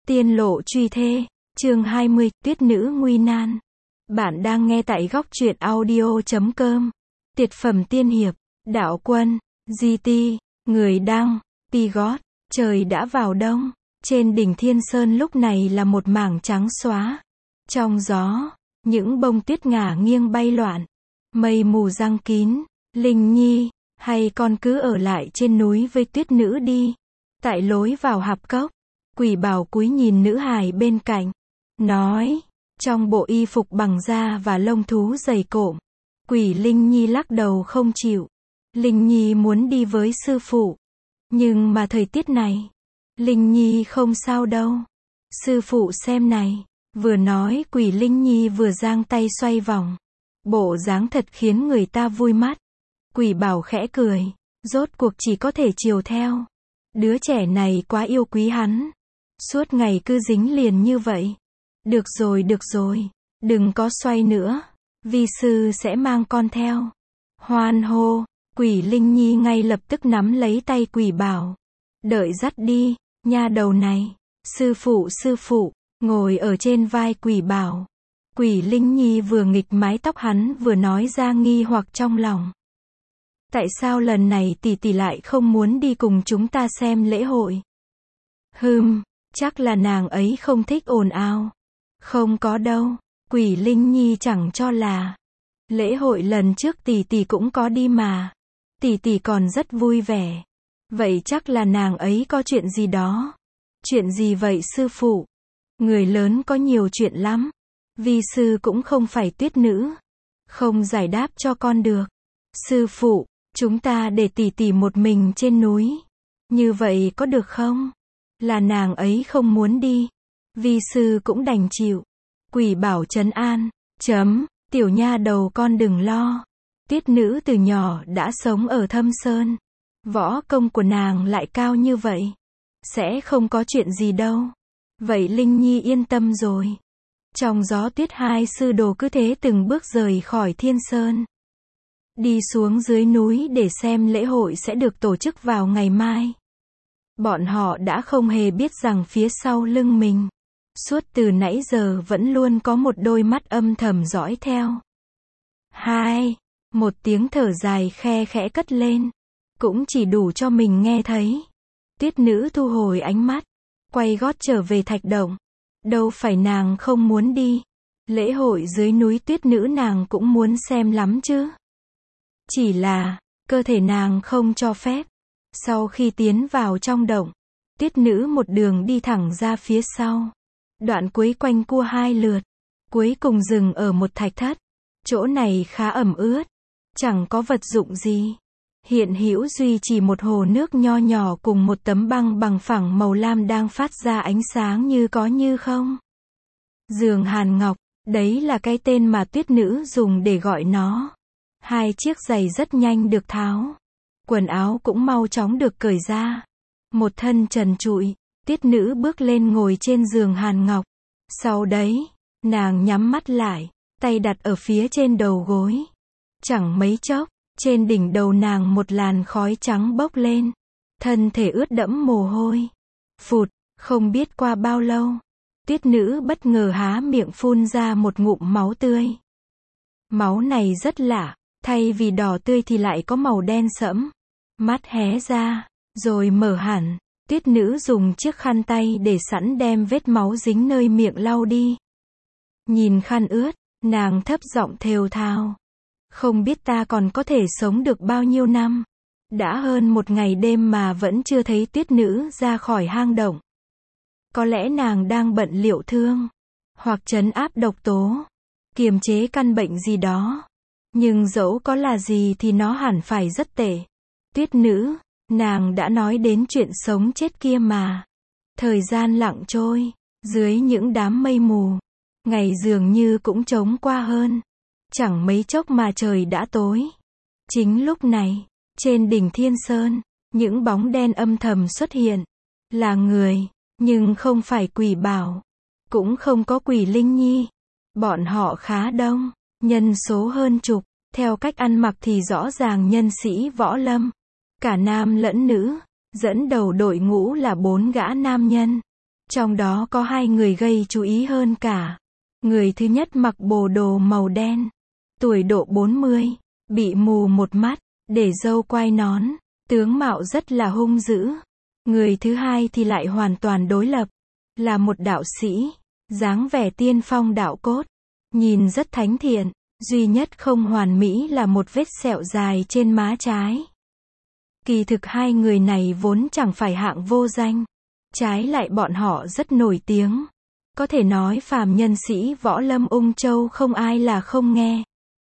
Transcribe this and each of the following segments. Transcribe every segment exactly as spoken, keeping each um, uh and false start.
Tiên lộ truy thê, chương hai mươi, tuyết nữ nguy nan. Bạn đang nghe tại góc truyện audio chấm com. Tiệt phẩm tiên hiệp, đạo quân, giê tê, người đăng, Pigot. Trời đã vào đông, trên đỉnh Thiên Sơn lúc này là một mảng trắng xóa. Trong gió, những bông tuyết ngả nghiêng bay loạn, mây mù giăng kín. Linh Nhi, hay con cứ ở lại trên núi với tuyết nữ đi. Tại lối vào hạp cốc, Quỷ Bảo cúi nhìn nữ hài bên cạnh, nói, trong bộ y phục bằng da và lông thú dày cộm. Quỷ Linh Nhi lắc đầu không chịu. Linh Nhi muốn đi với sư phụ. Nhưng mà thời tiết này, Linh Nhi không sao đâu. Sư phụ xem này. Vừa nói Quỷ Linh Nhi vừa giang tay xoay vòng. Bộ dáng thật khiến người ta vui mắt. Quỷ Bảo khẽ cười. Rốt cuộc chỉ có thể chiều theo. Đứa trẻ này quá yêu quý hắn. Suốt ngày cứ dính liền như vậy. Được rồi được rồi. Đừng có xoay nữa. Vi sư sẽ mang con theo. Hoan hô. Quỷ Linh Nhi ngay lập tức nắm lấy tay Quỷ Bảo. Đợi dắt đi, nha đầu này. Sư phụ sư phụ, ngồi ở trên vai Quỷ Bảo. Quỷ Linh Nhi vừa nghịch mái tóc hắn vừa nói ra nghi hoặc trong lòng. Tại sao lần này tỷ tỷ lại không muốn đi cùng chúng ta xem lễ hội? Hừm, chắc là nàng ấy không thích ồn ào. Không có đâu, Quỷ Linh Nhi chẳng cho là. Lễ hội lần trước tỷ tỷ cũng có đi mà. Tỷ tỷ còn rất vui vẻ. Vậy chắc là nàng ấy có chuyện gì đó. Chuyện gì vậy sư phụ? Người lớn có nhiều chuyện lắm. Vi sư cũng không phải tuyết nữ. Không giải đáp cho con được. Sư phụ, chúng ta để tỷ tỷ một mình trên núi. Như vậy có được không? Là nàng ấy không muốn đi. Vi sư cũng đành chịu. Quỷ Bảo trấn an. Chấm, tiểu nha đầu con đừng lo. Tuyết nữ từ nhỏ đã sống ở Thâm Sơn. Võ công của nàng lại cao như vậy. Sẽ không có chuyện gì đâu. Vậy Linh Nhi yên tâm rồi. Trong gió tuyết hai sư đồ cứ thế từng bước rời khỏi Thiên Sơn. Đi xuống dưới núi để xem lễ hội sẽ được tổ chức vào ngày mai. Bọn họ đã không hề biết rằng phía sau lưng mình, suốt từ nãy giờ vẫn luôn có một đôi mắt âm thầm dõi theo. Hai, một tiếng thở dài khe khẽ cất lên. Cũng chỉ đủ cho mình nghe thấy. Tuyết nữ thu hồi ánh mắt, quay gót trở về thạch động. Đâu phải nàng không muốn đi. Lễ hội dưới núi tuyết nữ nàng cũng muốn xem lắm chứ. Chỉ là, cơ thể nàng không cho phép. Sau khi tiến vào trong động, tuyết nữ một đường đi thẳng ra phía sau. Đoạn cuối quanh cua hai lượt. Cuối cùng dừng ở một thạch thất. Chỗ này khá ẩm ướt. Chẳng có vật dụng gì. Hiện hữu duy chỉ một hồ nước nho nhỏ cùng một tấm băng bằng phẳng màu lam đang phát ra ánh sáng như có như không. Giường hàn ngọc, đấy là cái tên mà tuyết nữ dùng để gọi nó. Hai chiếc giày rất nhanh được tháo. Quần áo cũng mau chóng được cởi ra. Một thân trần trụi, tuyết nữ bước lên ngồi trên giường hàn ngọc. Sau đấy, nàng nhắm mắt lại, tay đặt ở phía trên đầu gối. Chẳng mấy chốc, trên đỉnh đầu nàng một làn khói trắng bốc lên. Thân thể ướt đẫm mồ hôi. Phụt, không biết qua bao lâu. Tuyết nữ bất ngờ há miệng phun ra một ngụm máu tươi. Máu này rất lạ, thay vì đỏ tươi thì lại có màu đen sẫm. Mắt hé ra, rồi mở hẳn. Tuyết nữ dùng chiếc khăn tay để sẵn đem vết máu dính nơi miệng lau đi. Nhìn khăn ướt, nàng thấp giọng thều thào. Không biết ta còn có thể sống được bao nhiêu năm. Đã hơn một ngày đêm mà vẫn chưa thấy tuyết nữ ra khỏi hang động. Có lẽ nàng đang bận liệu thương. Hoặc trấn áp độc tố. Kiềm chế căn bệnh gì đó. Nhưng dẫu có là gì thì nó hẳn phải rất tệ. Tuyết nữ, nàng đã nói đến chuyện sống chết kia mà. Thời gian lặng trôi. Dưới những đám mây mù. Ngày dường như cũng trống qua hơn. Chẳng mấy chốc mà trời đã tối. Chính lúc này, trên đỉnh Thiên Sơn, những bóng đen âm thầm xuất hiện. Là người, nhưng không phải Quỷ Bảo. Cũng không có Quỷ Linh Nhi. Bọn họ khá đông, nhân số hơn chục. Theo cách ăn mặc thì rõ ràng nhân sĩ võ lâm. Cả nam lẫn nữ. Dẫn đầu đội ngũ là bốn gã nam nhân. Trong đó có hai người gây chú ý hơn cả. Người thứ nhất mặc bộ đồ màu đen, tuổi độ bốn mươi, bị mù một mắt, để râu quai nón, tướng mạo rất là hung dữ. Người thứ hai thì lại hoàn toàn đối lập, là một đạo sĩ, dáng vẻ tiên phong đạo cốt, nhìn rất thánh thiện, duy nhất không hoàn mỹ là một vết sẹo dài trên má trái. Kỳ thực hai người này vốn chẳng phải hạng vô danh, trái lại bọn họ rất nổi tiếng. Có thể nói phàm nhân sĩ võ lâm Ung Châu không ai là không nghe,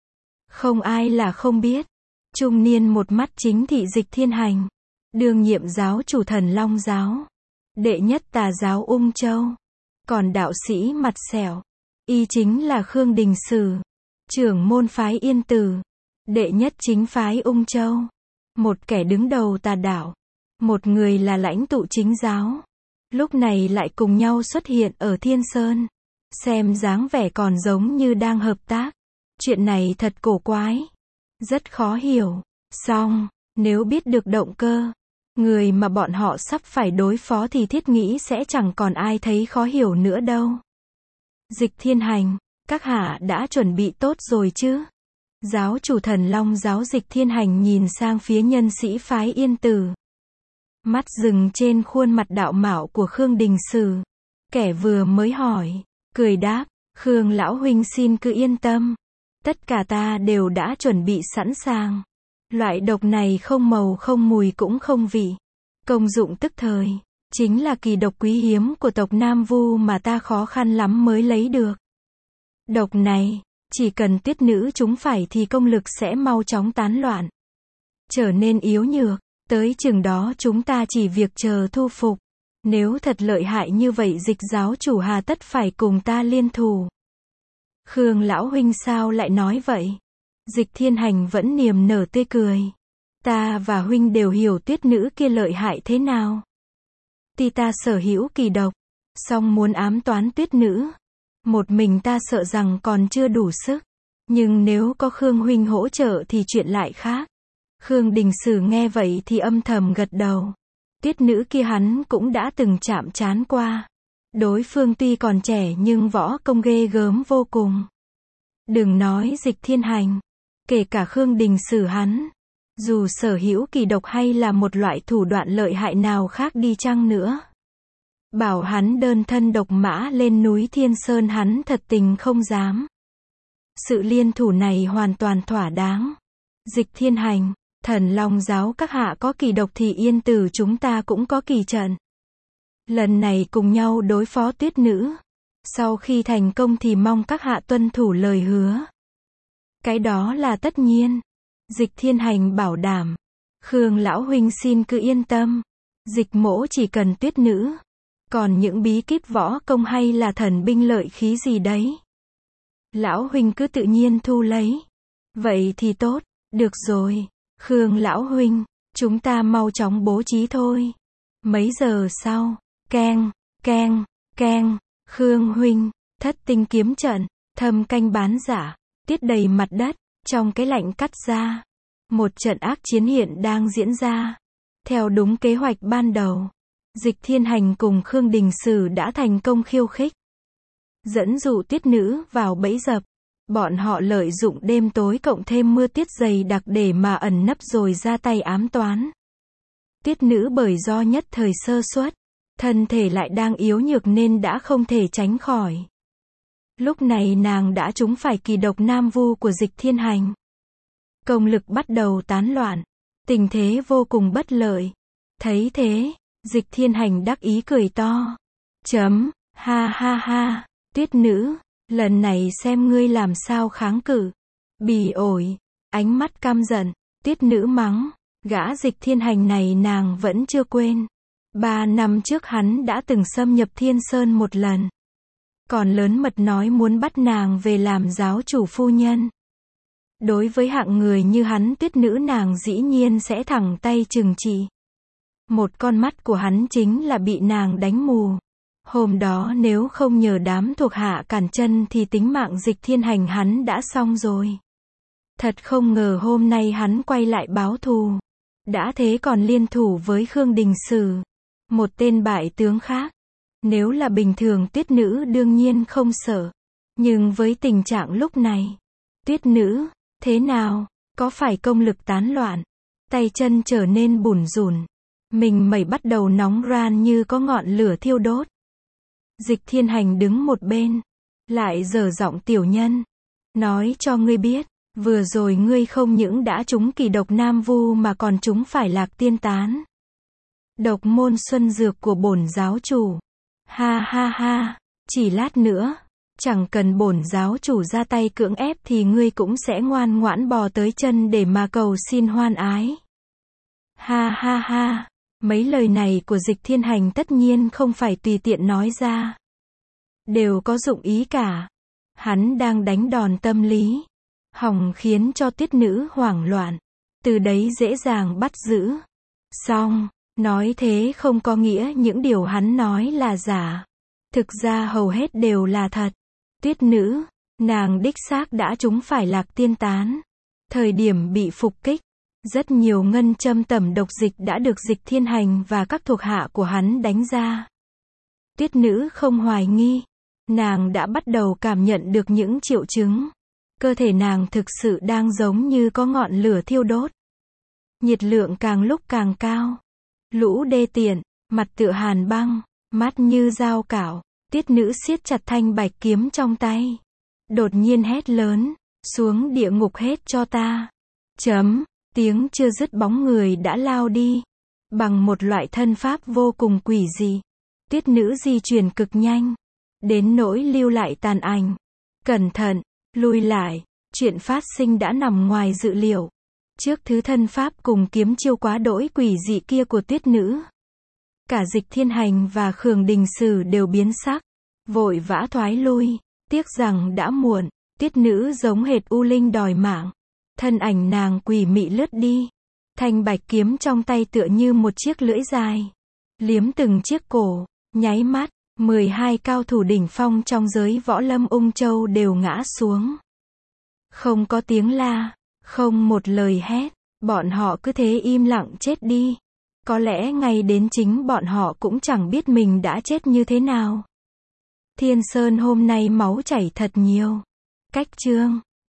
không ai là không biết. Trung niên một mắt chính thị Dịch Thiên Hành, đương nhiệm giáo chủ Thần Long giáo, đệ nhất tà giáo Ung Châu. Còn đạo sĩ mặt sẹo, y chính là Khương Đình Sử, trưởng môn phái Yên Tử, đệ nhất chính phái Ung Châu. Một kẻ đứng đầu tà đạo, một người là lãnh tụ chính giáo. Lúc này lại cùng nhau xuất hiện ở Thiên Sơn. Xem dáng vẻ còn giống như đang hợp tác. Chuyện này thật cổ quái, rất khó hiểu. Song, nếu biết được động cơ, người mà bọn họ sắp phải đối phó thì thiết nghĩ sẽ chẳng còn ai thấy khó hiểu nữa đâu. Dịch Thiên Hành, các hạ đã chuẩn bị tốt rồi chứ? Giáo chủ Thần Long giáo Dịch Thiên Hành nhìn sang phía nhân sĩ phái Yên Tử. Mắt dừng trên khuôn mặt đạo mạo của Khương Đình Sử. Kẻ vừa mới hỏi, cười đáp, Khương lão huynh xin cứ yên tâm. Tất cả ta đều đã chuẩn bị sẵn sàng. Loại độc này không màu không mùi cũng không vị. Công dụng tức thời, chính là kỳ độc quý hiếm của tộc Nam Vu mà ta khó khăn lắm mới lấy được. Độc này, chỉ cần Tuyết nữ chúng phải thì công lực sẽ mau chóng tán loạn, trở nên yếu nhược. Tới chừng đó chúng ta chỉ việc chờ thu phục. Nếu thật lợi hại như vậy Dịch giáo chủ hà tất phải cùng ta liên thủ. Khương lão huynh sao lại nói vậy? Dịch Thiên Hành vẫn niềm nở tươi cười. Ta và huynh đều hiểu Tuyết nữ kia lợi hại thế nào. Tuy ta sở hữu kỳ độc, song muốn ám toán Tuyết nữ, một mình ta sợ rằng còn chưa đủ sức. Nhưng nếu có Khương huynh hỗ trợ thì chuyện lại khác. Khương Đình Sử nghe vậy thì âm thầm gật đầu. Tuyết nữ kia hắn cũng đã từng chạm trán qua. Đối phương tuy còn trẻ nhưng võ công ghê gớm vô cùng. Đừng nói Dịch Thiên Hành, kể cả Khương Đình Sử hắn, dù sở hữu kỳ độc hay là một loại thủ đoạn lợi hại nào khác đi chăng nữa, bảo hắn đơn thân độc mã lên núi Thiên Sơn hắn thật tình không dám. Sự liên thủ này hoàn toàn thỏa đáng. Dịch Thiên Hành, Thần Long giáo các hạ có kỳ độc thì Yên Tử chúng ta cũng có kỳ trận. Lần này cùng nhau đối phó Tuyết nữ. Sau khi thành công thì mong các hạ tuân thủ lời hứa. Cái đó là tất nhiên. Dịch Thiên Hành bảo đảm. Khương lão huynh xin cứ yên tâm. Dịch mỗ chỉ cần Tuyết nữ. Còn những bí kíp võ công hay là thần binh lợi khí gì đấy, lão huynh cứ tự nhiên thu lấy. Vậy thì tốt, được rồi. Khương lão huynh, chúng ta mau chóng bố trí thôi. Mấy giờ sau, keng, keng, keng, Khương huynh, thất tinh kiếm trận, thâm canh bán giả, tiết đầy mặt đất, trong cái lạnh cắt ra. Một trận ác chiến hiện đang diễn ra. Theo đúng kế hoạch ban đầu, Dịch Thiên Hành cùng Khương Đình Sử đã thành công khiêu khích, dẫn dụ Tuyết nữ vào bẫy dập. Bọn họ lợi dụng đêm tối cộng thêm mưa tuyết dày đặc để mà ẩn nấp rồi ra tay ám toán. Tuyết nữ bởi do nhất thời sơ suất, thân thể lại đang yếu nhược nên đã không thể tránh khỏi. Lúc này nàng đã trúng phải kỳ độc Nam Vu của Dịch Thiên Hành. Công lực bắt đầu tán loạn, tình thế vô cùng bất lợi. Thấy thế, Dịch Thiên Hành đắc ý cười to. Chấm, ha ha ha, Tuyết nữ, lần này xem ngươi làm sao kháng cự. Bỉ ổi, ánh mắt căm giận, Tuyết nữ mắng, gã Dịch Thiên Hành này nàng vẫn chưa quên. Ba năm trước hắn đã từng xâm nhập Thiên Sơn một lần. Còn lớn mật nói muốn bắt nàng về làm giáo chủ phu nhân. Đối với hạng người như hắn Tuyết nữ nàng dĩ nhiên sẽ thẳng tay trừng trị. Một con mắt của hắn chính là bị nàng đánh mù. Hôm đó nếu không nhờ đám thuộc hạ cản chân thì tính mạng Dịch Thiên Hành hắn đã xong rồi. Thật không ngờ hôm nay hắn quay lại báo thù. Đã thế còn liên thủ với Khương Đình Sử, một tên bại tướng khác. Nếu là bình thường tuyết nữ đương nhiên không sợ. Nhưng với tình trạng lúc này, tuyết nữ, thế nào, có phải công lực tán loạn, tay chân trở nên bủn rủn, mình mẩy bắt đầu nóng ran như có ngọn lửa thiêu đốt. Dịch Thiên Hành đứng một bên, lại dở giọng tiểu nhân, nói cho ngươi biết, vừa rồi ngươi không những đã trúng kỳ độc nam vu mà còn trúng phải lạc tiên tán. Độc môn xuân dược của bổn giáo chủ. Ha ha ha, chỉ lát nữa, chẳng cần bổn giáo chủ ra tay cưỡng ép thì ngươi cũng sẽ ngoan ngoãn bò tới chân để mà cầu xin hoan ái. Ha ha ha, mấy lời này của Dịch Thiên Hành tất nhiên không phải tùy tiện nói ra. Đều có dụng ý cả. Hắn đang đánh đòn tâm lý, hòng khiến cho tuyết nữ hoảng loạn, từ đấy dễ dàng bắt giữ. Xong, nói thế không có nghĩa những điều hắn nói là giả. Thực ra hầu hết đều là thật. Tuyết nữ, nàng đích xác đã trúng phải lạc tiên tán. Thời điểm bị phục kích, rất nhiều ngân châm tẩm độc dịch đã được Dịch Thiên Hành và các thuộc hạ của hắn đánh ra. Tuyết nữ không hoài nghi. Nàng đã bắt đầu cảm nhận được những triệu chứng. Cơ thể nàng thực sự đang giống như có ngọn lửa thiêu đốt. Nhiệt lượng càng lúc càng cao. Lũ đê tiện, mặt tựa hàn băng, mắt như dao cạo. Tuyết nữ siết chặt thanh bạch kiếm trong tay. Đột nhiên hét lớn, xuống địa ngục hết cho ta. Chấm, tiếng chưa dứt bóng người đã lao đi. Bằng một loại thân pháp vô cùng quỷ dị. Tuyết nữ di chuyển cực nhanh. Đến nỗi lưu lại tàn ảnh. Cẩn thận, lùi lại, chuyện phát sinh đã nằm ngoài dự liệu. Trước thứ thân pháp cùng kiếm chiêu quá đỗi quỷ dị kia của tuyết nữ. Cả Dịch Thiên Hành và Khương Đình Sử đều biến sắc, vội vã thoái lui, tiếc rằng đã muộn. Tuyết nữ giống hệt U Linh đòi mạng. Thân ảnh nàng quỷ mị lướt đi. Thanh bạch kiếm trong tay tựa như một chiếc lưỡi dài. Liếm từng chiếc cổ, nháy mắt. mười hai cao thủ đỉnh phong trong giới võ lâm Ung Châu đều ngã xuống. Không có tiếng la, không một lời hét, bọn họ cứ thế im lặng chết đi. Có lẽ ngay đến chính bọn họ cũng chẳng biết mình đã chết như thế nào. Thiên Sơn hôm nay máu chảy thật nhiều. Cách chương